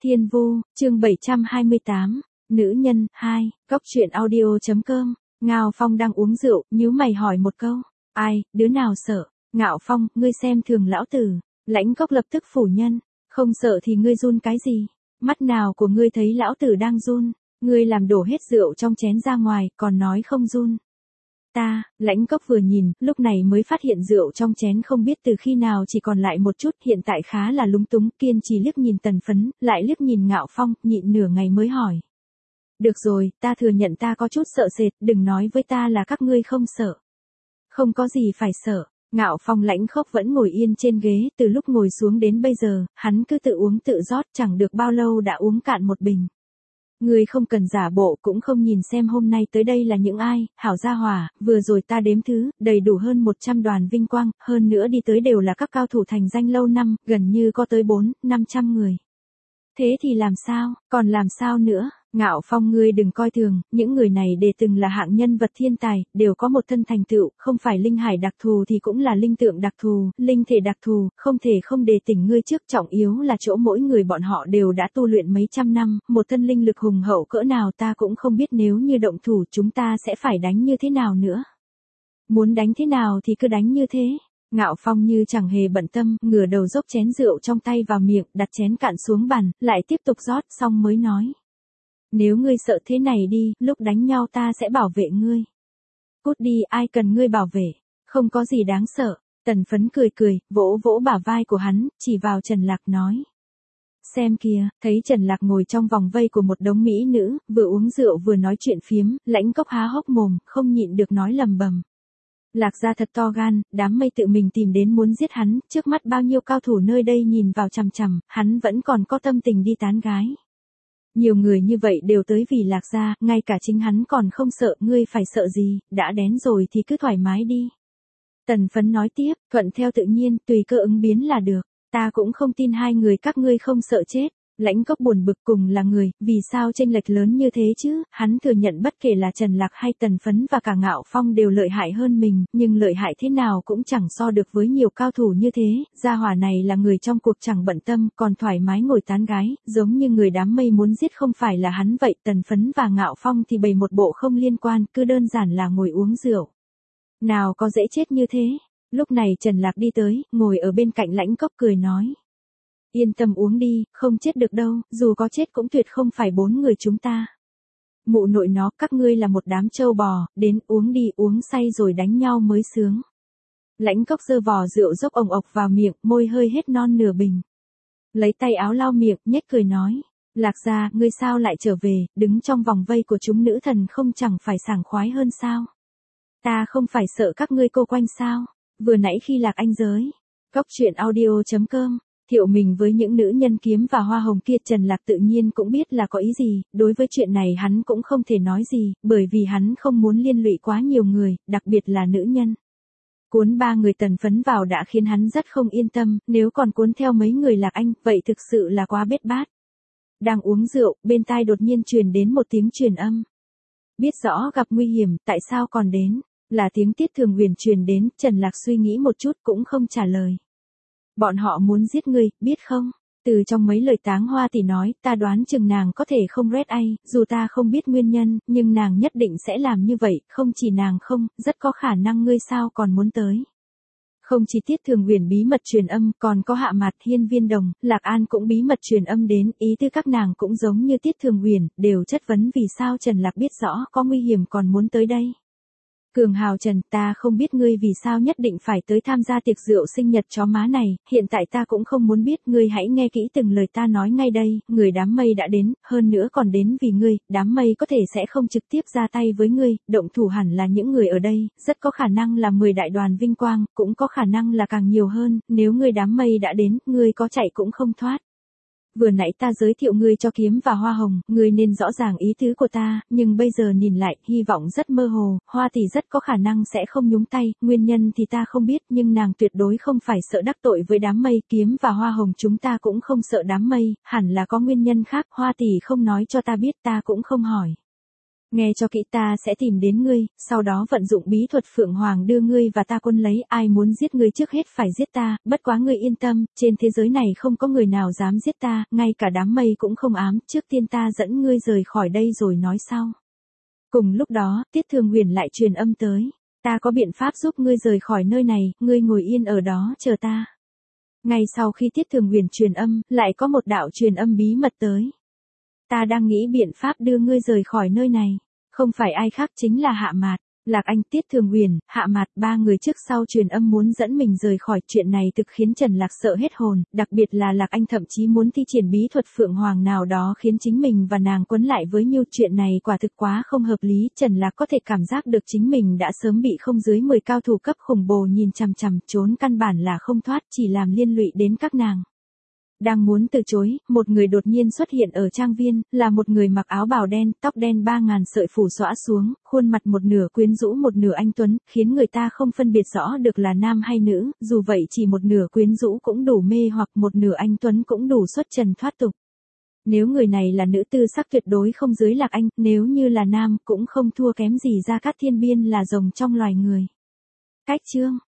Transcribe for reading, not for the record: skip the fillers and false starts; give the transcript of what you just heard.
Thiên Vu, chương 728, Nữ nhân, 2, Cốc truyện audio.com, Ngao Phong đang uống rượu, nhíu mày hỏi một câu. Ai, đứa nào sợ? Ngạo Phong, ngươi xem thường lão tử. Lãnh Cốc lập tức phủ nhận. Không sợ thì ngươi run cái gì? Mắt nào của ngươi thấy lão tử đang run? Ngươi làm đổ hết rượu trong chén ra ngoài, còn nói không run. Lãnh Cốc vừa nhìn, lúc này mới phát hiện rượu trong chén không biết từ khi nào chỉ còn lại một chút, hiện tại khá là lúng túng, kiên trì liếc nhìn Tần Phấn, lại liếc nhìn Ngạo Phong, nhịn nửa ngày mới hỏi. Được rồi, ta thừa nhận ta có chút sợ sệt, đừng nói với ta là các ngươi không sợ. Không có gì phải sợ. Ngạo Phong Lãnh Cốc vẫn ngồi yên trên ghế, từ lúc ngồi xuống đến bây giờ, hắn cứ tự uống tự rót, chẳng được bao lâu đã uống cạn một bình. Ngươi không cần giả bộ, cũng không nhìn xem hôm nay tới đây là những ai, hảo gia hỏa, vừa rồi ta đếm thứ, đầy đủ hơn 100 đoàn vinh quang, hơn nữa đi tới đều là các cao thủ thành danh lâu năm, gần như có tới 400-500 người. Thế thì làm sao, còn làm sao nữa? Ngạo Phong, ngươi đừng coi thường, những người này đều từng là hạng nhân vật thiên tài, đều có một thân thành tựu, không phải linh hải đặc thù thì cũng là linh tượng đặc thù, linh thể đặc thù, không thể không đề tỉnh ngươi trước, trọng yếu là chỗ mỗi người bọn họ đều đã tu luyện mấy trăm năm, một thân linh lực hùng hậu cỡ nào ta cũng không biết, nếu như động thủ chúng ta sẽ phải đánh như thế nào nữa. Muốn đánh thế nào thì cứ đánh như thế. Ngạo Phong như chẳng hề bận tâm, ngửa đầu dốc chén rượu trong tay vào miệng, đặt chén cạn xuống bàn, lại tiếp tục rót, xong mới nói. Nếu ngươi sợ thế này đi, lúc đánh nhau ta sẽ bảo vệ ngươi. Cút đi, ai cần ngươi bảo vệ, không có gì đáng sợ. Tần Phấn cười cười, vỗ vỗ bả vai của hắn, chỉ vào Trần Lạc nói. Xem kìa, thấy Trần Lạc ngồi trong vòng vây của một đống mỹ nữ, vừa uống rượu vừa nói chuyện phiếm, Lãnh Cốc há hốc mồm, không nhịn được nói lầm bầm. Lạc gia thật to gan, đám mây tự mình tìm đến muốn giết hắn, trước mắt bao nhiêu cao thủ nơi đây nhìn vào chằm chằm, hắn vẫn còn có tâm tình đi tán gái. Nhiều người như vậy đều tới vì Lạc gia, ngay cả chính hắn còn không sợ, ngươi phải sợ gì, đã đến rồi thì cứ thoải mái đi. Tần Phấn nói tiếp, thuận theo tự nhiên, tùy cơ ứng biến là được, ta cũng không tin hai người các ngươi không sợ chết. Lãnh Cốc buồn bực, cùng là người, vì sao chênh lệch lớn như thế chứ? Hắn thừa nhận bất kể là Trần Lạc hay Tần Phấn và cả Ngạo Phong đều lợi hại hơn mình, nhưng lợi hại thế nào cũng chẳng so được với nhiều cao thủ như thế. Gia hỏa này là người trong cuộc chẳng bận tâm, còn thoải mái ngồi tán gái, giống như người đám mây muốn giết không phải là hắn vậy. Tần Phấn và Ngạo Phong thì bày một bộ không liên quan, cứ đơn giản là ngồi uống rượu. Nào có dễ chết như thế? Lúc này Trần Lạc đi tới, ngồi ở bên cạnh Lãnh Cốc cười nói. Yên tâm uống đi, không chết được đâu, dù có chết cũng tuyệt không phải 4 người chúng ta. Mụ nội nó, các ngươi là một đám trâu bò, đến uống đi, uống say rồi đánh nhau mới sướng. Lãnh Cốc giơ vò rượu dốc ồng ộc vào miệng, môi hơi hết non nửa bình. Lấy tay áo lau miệng, nhếch cười nói. Lạc gia, ngươi sao lại trở về, đứng trong vòng vây của chúng nữ thần không chẳng phải sảng khoái hơn sao? Ta không phải sợ các ngươi cô quanh sao? Vừa nãy khi Lạc Anh giới. Cốc truyện audio.com. Thiệu mình với những nữ nhân kiếm và hoa hồng kia, Trần Lạc tự nhiên cũng biết là có ý gì, đối với chuyện này hắn cũng không thể nói gì, bởi vì hắn không muốn liên lụy quá nhiều người, đặc biệt là nữ nhân. Cuốn 3 người Tần Phấn vào đã khiến hắn rất không yên tâm, nếu còn cuốn theo mấy người Lạc Anh, vậy thực sự là quá bết bát. Đang uống rượu, bên tai đột nhiên truyền đến một tiếng truyền âm. Biết rõ gặp nguy hiểm, tại sao còn đến? Là tiếng Tiết Thường Huyền truyền đến, Trần Lạc suy nghĩ một chút cũng không trả lời. Bọn họ muốn giết ngươi, biết không? Từ trong mấy lời Táng Hoa thì nói, ta đoán chừng nàng có thể không red ai, dù ta không biết nguyên nhân, nhưng nàng nhất định sẽ làm như vậy, không chỉ nàng không, rất có khả năng ngươi sao còn muốn tới. Không chỉ Tiết Thường Huyền bí mật truyền âm, còn có Hạ Mạt, Hiên Viên Đồng, Lạc An cũng bí mật truyền âm đến, ý tư các nàng cũng giống như Tiết Thường Huyền, đều chất vấn vì sao Trần Lạc biết rõ có nguy hiểm còn muốn tới đây. Cường Hào Trần, ta không biết ngươi vì sao nhất định phải tới tham gia tiệc rượu sinh nhật chó má này, hiện tại ta cũng không muốn biết, ngươi hãy nghe kỹ từng lời ta nói ngay đây, người đám mây đã đến, hơn nữa còn đến vì ngươi, đám mây có thể sẽ không trực tiếp ra tay với ngươi, động thủ hẳn là những người ở đây, rất có khả năng là 10 đại đoàn vinh quang, cũng có khả năng là càng nhiều hơn, nếu ngươi đám mây đã đến, ngươi có chạy cũng không thoát. Vừa nãy ta giới thiệu ngươi cho kiếm và hoa hồng, ngươi nên rõ ràng ý tứ của ta, nhưng bây giờ nhìn lại, hy vọng rất mơ hồ, Hoa tỷ rất có khả năng sẽ không nhúng tay, nguyên nhân thì ta không biết, nhưng nàng tuyệt đối không phải sợ đắc tội với đám mây, kiếm và hoa hồng chúng ta cũng không sợ đám mây, hẳn là có nguyên nhân khác, Hoa tỷ không nói cho ta biết, ta cũng không hỏi. Nghe cho kỹ, ta sẽ tìm đến ngươi, sau đó vận dụng bí thuật Phượng Hoàng đưa ngươi và ta quân lấy, ai muốn giết ngươi trước hết phải giết ta, bất quá ngươi yên tâm, trên thế giới này không có người nào dám giết ta, ngay cả đám mây cũng không ám, trước tiên ta dẫn ngươi rời khỏi đây rồi nói sau. Cùng lúc đó, Tiết Thường Huyền lại truyền âm tới, ta có biện pháp giúp ngươi rời khỏi nơi này, ngươi ngồi yên ở đó chờ ta. Ngay sau khi Tiết Thường Huyền truyền âm, lại có một đạo truyền âm bí mật tới. Ta đang nghĩ biện pháp đưa ngươi rời khỏi nơi này. Không phải ai khác chính là Hạ Mạt, Lạc Anh, Tiết Thường Huyền, Hạ Mạt, ba người trước sau truyền âm muốn dẫn mình rời khỏi. Chuyện này thực khiến Trần Lạc sợ hết hồn, đặc biệt là Lạc Anh thậm chí muốn thi triển bí thuật Phượng Hoàng nào đó khiến chính mình và nàng quấn lại với nhau. Chuyện này quả thực quá không hợp lý, Trần Lạc có thể cảm giác được chính mình đã sớm bị không dưới 10 cao thủ cấp khủng bố nhìn chằm chằm, trốn căn bản là không thoát, chỉ làm liên lụy đến các nàng. Đang muốn từ chối, một người đột nhiên xuất hiện ở trang viên, là một người mặc áo bào đen, tóc đen 3000 sợi phủ xõa xuống, khuôn mặt một nửa quyến rũ một nửa anh tuấn, khiến người ta không phân biệt rõ được là nam hay nữ, dù vậy chỉ một nửa quyến rũ cũng đủ mê hoặc, một nửa anh tuấn cũng đủ xuất trần thoát tục. Nếu người này là nữ, tư sắc tuyệt đối không dưới Lạc Anh, nếu như là nam cũng không thua kém gì Gia Cát Thiên Biên là rồng trong loài người. Cách chương